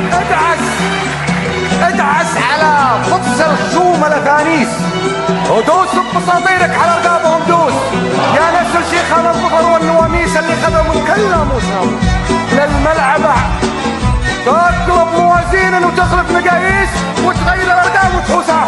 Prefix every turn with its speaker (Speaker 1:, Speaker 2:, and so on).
Speaker 1: ادعس على قدس الخشوم الأفانيس، ودوس ببساطيرك على رقابهم دوس، يا نفس الشيخان الظفر والنواميس اللي خدموا كل ناموسهم للملعب، تطلب موازين وتخلف مقاييس وتغير الأرقام وتحوسها.